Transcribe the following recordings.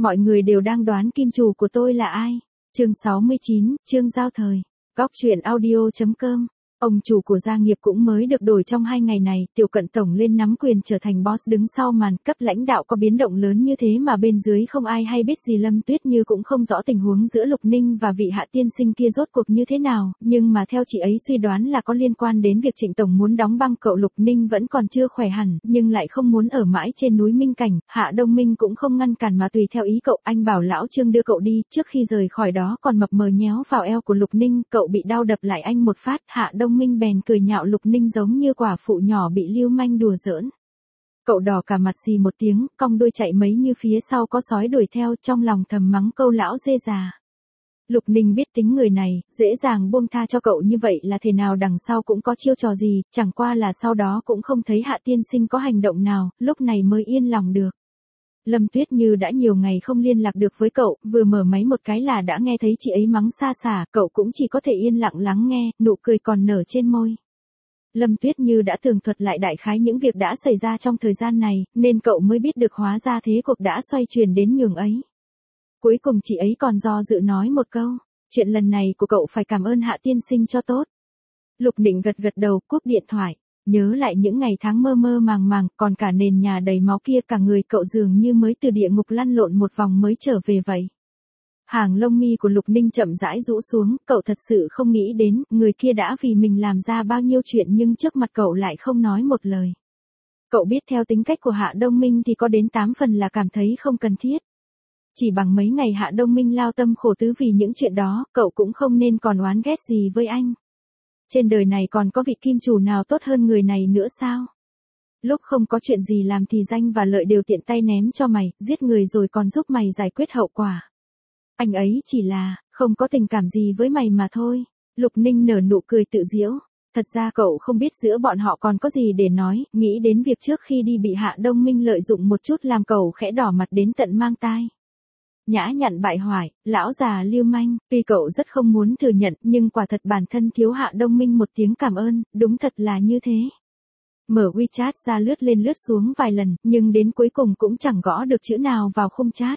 Mọi người đều đang đoán kim chủ của tôi là ai. Chương 69, chương giao thời. Góc truyện audio.com. Ông chủ của gia nghiệp cũng mới được đổi trong 2 ngày này, Tiểu Cận Tổng lên nắm quyền trở thành boss đứng sau màn, cấp lãnh đạo có biến động lớn như thế mà bên dưới không ai hay biết gì. Lâm Tuyết Như cũng không rõ tình huống giữa Lục Ninh và vị hạ tiên sinh kia rốt cuộc như thế nào, nhưng mà theo chị ấy suy đoán là có liên quan đến việc Trịnh Tổng muốn đóng băng cậu. Lục Ninh vẫn còn chưa khỏe hẳn, nhưng lại không muốn ở mãi trên núi Minh Cảnh, Hạ Đông Minh cũng không ngăn cản mà tùy theo ý cậu. Anh bảo lão Trương đưa cậu đi, trước khi rời khỏi đó còn mập mờ nhéo vào eo của Lục Ninh, cậu bị đau đập lại anh một phát. Hạ Đông Minh bèn cười nhạo Lục Ninh giống như quả phụ nhỏ bị lưu manh đùa giỡn. Cậu đỏ cả mặt xì một tiếng, cong đuôi chạy mấy như phía sau có sói đuổi theo, trong lòng thầm mắng câu lão dê già. Lục Ninh biết tính người này, dễ dàng buông tha cho cậu như vậy là thế nào đằng sau cũng có chiêu trò gì, chẳng qua là sau đó cũng không thấy Hạ tiên sinh có hành động nào, lúc này mới yên lòng được. Lâm Tuyết Như đã nhiều ngày không liên lạc được với cậu, vừa mở máy một cái là đã nghe thấy chị ấy mắng xa xả, cậu cũng chỉ có thể yên lặng lắng nghe, nụ cười còn nở trên môi. Lâm Tuyết Như đã tường thuật lại đại khái những việc đã xảy ra trong thời gian này, nên cậu mới biết được hóa ra thế cuộc đã xoay chuyển đến nhường ấy. Cuối cùng chị ấy còn do dự nói một câu, chuyện lần này của cậu phải cảm ơn Hạ tiên sinh cho tốt. Lục Định gật gật đầu, cúp điện thoại, nhớ lại những ngày tháng mơ mơ màng màng, còn cả nền nhà đầy máu kia, cả người cậu dường như mới từ địa ngục lăn lộn một vòng mới trở về vậy. Hàng lông mi của Lục Ninh chậm rãi rũ xuống, cậu thật sự không nghĩ đến, người kia đã vì mình làm ra bao nhiêu chuyện nhưng trước mặt cậu lại không nói một lời. Cậu biết theo tính cách của Hạ Đông Minh thì có đến 8 phần là cảm thấy không cần thiết. Chỉ bằng mấy ngày Hạ Đông Minh lao tâm khổ tứ vì những chuyện đó, cậu cũng không nên còn oán ghét gì với anh. Trên đời này còn có vị kim chủ nào tốt hơn người này nữa sao? Lúc không có chuyện gì làm thì danh và lợi đều tiện tay ném cho mày, giết người rồi còn giúp mày giải quyết hậu quả. Anh ấy chỉ là, không có tình cảm gì với mày mà thôi. Lục Ninh nở nụ cười tự giễu. Thật ra cậu không biết giữa bọn họ còn có gì để nói, nghĩ đến việc trước khi đi bị Hạ Đông Minh lợi dụng một chút làm cậu khẽ đỏ mặt đến tận mang tai. Nhã nhặn bại hoại, lão già lưu manh, tuy cậu rất không muốn thừa nhận nhưng quả thật bản thân thiếu Hạ Đông Minh một tiếng cảm ơn, đúng thật là như thế. Mở WeChat ra lướt lên lướt xuống vài lần, nhưng đến cuối cùng cũng chẳng gõ được chữ nào vào khung chat.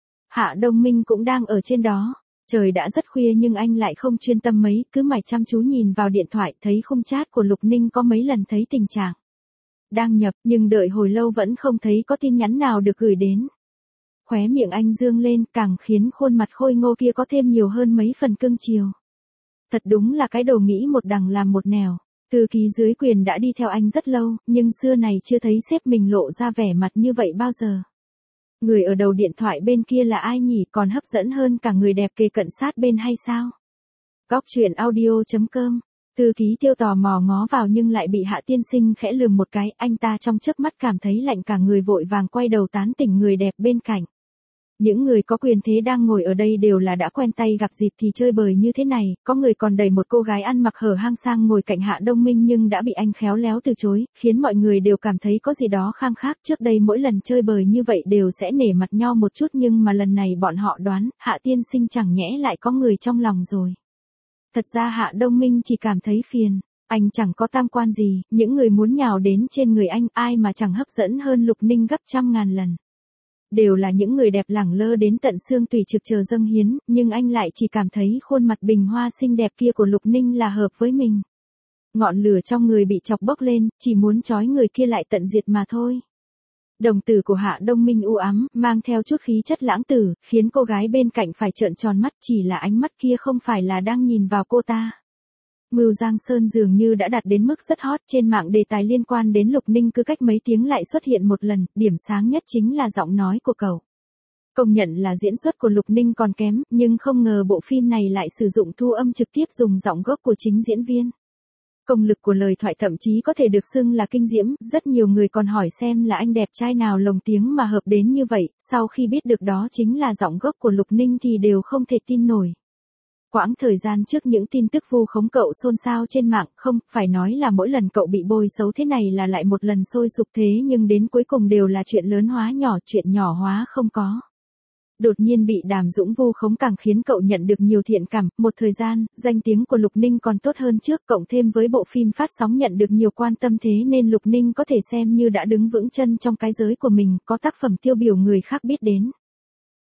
Hạ Đông Minh cũng đang ở trên đó. Trời đã rất khuya nhưng anh lại không chuyên tâm mấy, cứ mải chăm chú nhìn vào điện thoại, thấy khung chat của Lục Ninh có mấy lần thấy tình trạng đang nhập, nhưng đợi hồi lâu vẫn không thấy có tin nhắn nào được gửi đến. Khóe miệng anh dương lên, càng khiến khuôn mặt khôi ngô kia có thêm nhiều hơn mấy phần cưng chiều. Thật đúng là cái đồ nghĩ một đằng làm một nẻo. Thư ký dưới quyền đã đi theo anh rất lâu, nhưng xưa này chưa thấy sếp mình lộ ra vẻ mặt như vậy bao giờ. Người ở đầu điện thoại bên kia là ai nhỉ, còn hấp dẫn hơn cả người đẹp kề cận sát bên hay sao? Góc truyện audio.com. Thư ký Tiêu tò mò ngó vào nhưng lại bị Hạ tiên sinh khẽ lườm một cái, anh ta trong chớp mắt cảm thấy lạnh cả người, vội vàng quay đầu tán tỉnh người đẹp bên cạnh. Những người có quyền thế đang ngồi ở đây đều là đã quen tay gặp dịp thì chơi bời như thế này, có người còn đẩy một cô gái ăn mặc hở hang sang ngồi cạnh Hạ Đông Minh nhưng đã bị anh khéo léo từ chối, khiến mọi người đều cảm thấy có gì đó khang khác. Trước đây mỗi lần chơi bời như vậy đều sẽ nể mặt nhau một chút nhưng mà lần này bọn họ đoán, Hạ tiên sinh chẳng nhẽ lại có người trong lòng rồi. Thật ra Hạ Đông Minh chỉ cảm thấy phiền, anh chẳng có tam quan gì, những người muốn nhào đến trên người anh ai mà chẳng hấp dẫn hơn Lục Ninh gấp trăm ngàn lần. Đều là những người đẹp lẳng lơ đến tận xương tủy trực chờ dâng hiến, nhưng anh lại chỉ cảm thấy khuôn mặt bình hoa xinh đẹp kia của Lục Ninh là hợp với mình. Ngọn lửa trong người bị chọc bốc lên, chỉ muốn trói người kia lại tận diệt mà thôi. Đồng tử của Hạ Đông Minh u ám, mang theo chút khí chất lãng tử, khiến cô gái bên cạnh phải trợn tròn mắt, chỉ là ánh mắt kia không phải là đang nhìn vào cô ta. Mưu Giang Sơn dường như đã đạt đến mức rất hot, trên mạng đề tài liên quan đến Lục Ninh cứ cách mấy tiếng lại xuất hiện một lần, điểm sáng nhất chính là giọng nói của cậu. Công nhận là diễn xuất của Lục Ninh còn kém, nhưng không ngờ bộ phim này lại sử dụng thu âm trực tiếp dùng giọng gốc của chính diễn viên. Công lực của lời thoại thậm chí có thể được xưng là kinh diễm, rất nhiều người còn hỏi xem là anh đẹp trai nào lồng tiếng mà hợp đến như vậy, sau khi biết được đó chính là giọng gốc của Lục Ninh thì đều không thể tin nổi. Quãng thời gian trước những tin tức vu khống cậu xôn xao trên mạng, không, phải nói là mỗi lần cậu bị bôi xấu thế này là lại một lần sôi sục thế nhưng đến cuối cùng đều là chuyện lớn hóa nhỏ, chuyện nhỏ hóa không có. Đột nhiên bị Đàm Dũng vu khống càng khiến cậu nhận được nhiều thiện cảm, một thời gian, danh tiếng của Lục Ninh còn tốt hơn trước, cộng thêm với bộ phim phát sóng nhận được nhiều quan tâm thế nên Lục Ninh có thể xem như đã đứng vững chân trong cái giới của mình, có tác phẩm tiêu biểu người khác biết đến.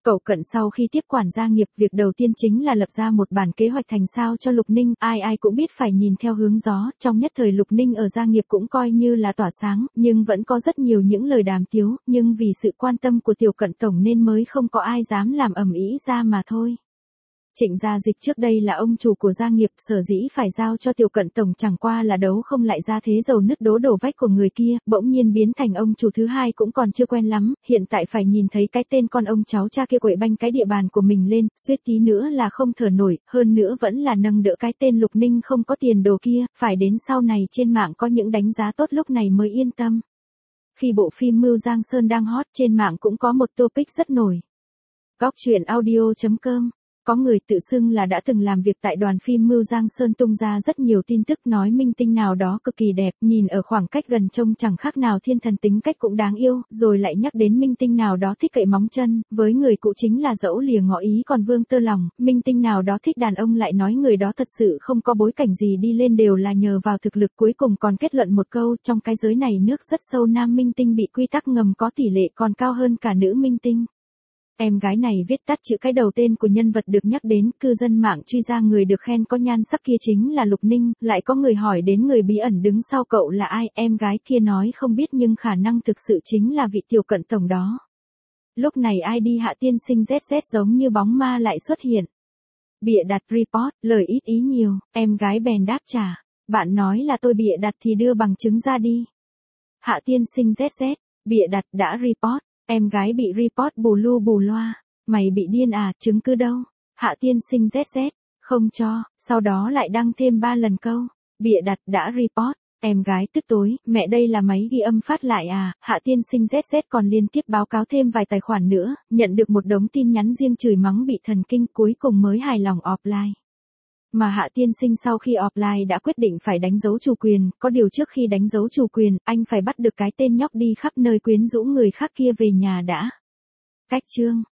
Cậu Cận sau khi tiếp quản gia nghiệp, việc đầu tiên chính là lập ra một bản kế hoạch thành sao cho Lục Ninh, ai ai cũng biết phải nhìn theo hướng gió, trong nhất thời Lục Ninh ở gia nghiệp cũng coi như là tỏa sáng, nhưng vẫn có rất nhiều những lời đàm tiếu, nhưng vì sự quan tâm của Tiểu Cận tổng nên mới không có ai dám làm ầm ĩ ra mà thôi. Trịnh Gia Dịch trước đây là ông chủ của gia nghiệp, sở dĩ phải giao cho Tiểu Cận tổng chẳng qua là đấu không lại ra thế dầu nứt đổ vách của người kia, bỗng nhiên biến thành ông chủ thứ hai cũng còn chưa quen lắm, hiện tại phải nhìn thấy cái tên con ông cháu cha kia quậy banh cái địa bàn của mình lên, suýt tí nữa là không thở nổi, hơn nữa vẫn là nâng đỡ cái tên Lục Ninh không có tiền đồ kia, phải đến sau này trên mạng có những đánh giá tốt lúc này mới yên tâm. Khi bộ phim Mưu Giang Sơn đang hot, trên mạng cũng có một topic rất nổi. Góc truyện audio.com. Có người tự xưng là đã từng làm việc tại đoàn phim Mưu Giang Sơn tung ra rất nhiều tin tức nói minh tinh nào đó cực kỳ đẹp, nhìn ở khoảng cách gần trông chẳng khác nào thiên thần, tính cách cũng đáng yêu, rồi lại nhắc đến minh tinh nào đó thích cậy móng chân, với người cũ chính là dẫu lìa ngỏ ý còn vương tơ lòng, minh tinh nào đó thích đàn ông lại nói người đó thật sự không có bối cảnh gì đi lên đều là nhờ vào thực lực, cuối cùng còn kết luận một câu trong cái giới này nước rất sâu, nam minh tinh bị quy tắc ngầm có tỷ lệ còn cao hơn cả nữ minh tinh. Em gái này viết tắt chữ cái đầu tên của nhân vật được nhắc đến, cư dân mạng truy ra người được khen có nhan sắc kia chính là Lục Ninh, lại có người hỏi đến người bí ẩn đứng sau cậu là ai, em gái kia nói không biết nhưng khả năng thực sự chính là vị Tiểu Cận tổng đó. Lúc này ID Hạ Tiên Sinh ZZ giống như bóng ma lại xuất hiện. Bịa đặt report, lời ít ý nhiều, em gái bèn đáp trả, bạn nói là tôi bịa đặt thì đưa bằng chứng ra đi. Hạ Tiên Sinh ZZ, bịa đặt đã report. Em gái bị report bù lu bù loa, mày bị điên à, chứng cứ đâu? Hạ Tiên Sinh ZZ, không cho, sau đó lại đăng thêm 3 lần câu, bịa đặt đã report, em gái tức tối, mẹ đây là máy ghi âm phát lại à, Hạ Tiên Sinh ZZ còn liên tiếp báo cáo thêm vài tài khoản nữa, nhận được một đống tin nhắn riêng chửi mắng bị thần kinh, cuối cùng mới hài lòng offline. Mà Hạ Tiên Sinh sau khi offline đã quyết định phải đánh dấu chủ quyền, có điều trước khi đánh dấu chủ quyền, anh phải bắt được cái tên nhóc đi khắp nơi quyến rũ người khác kia về nhà đã. Cách chương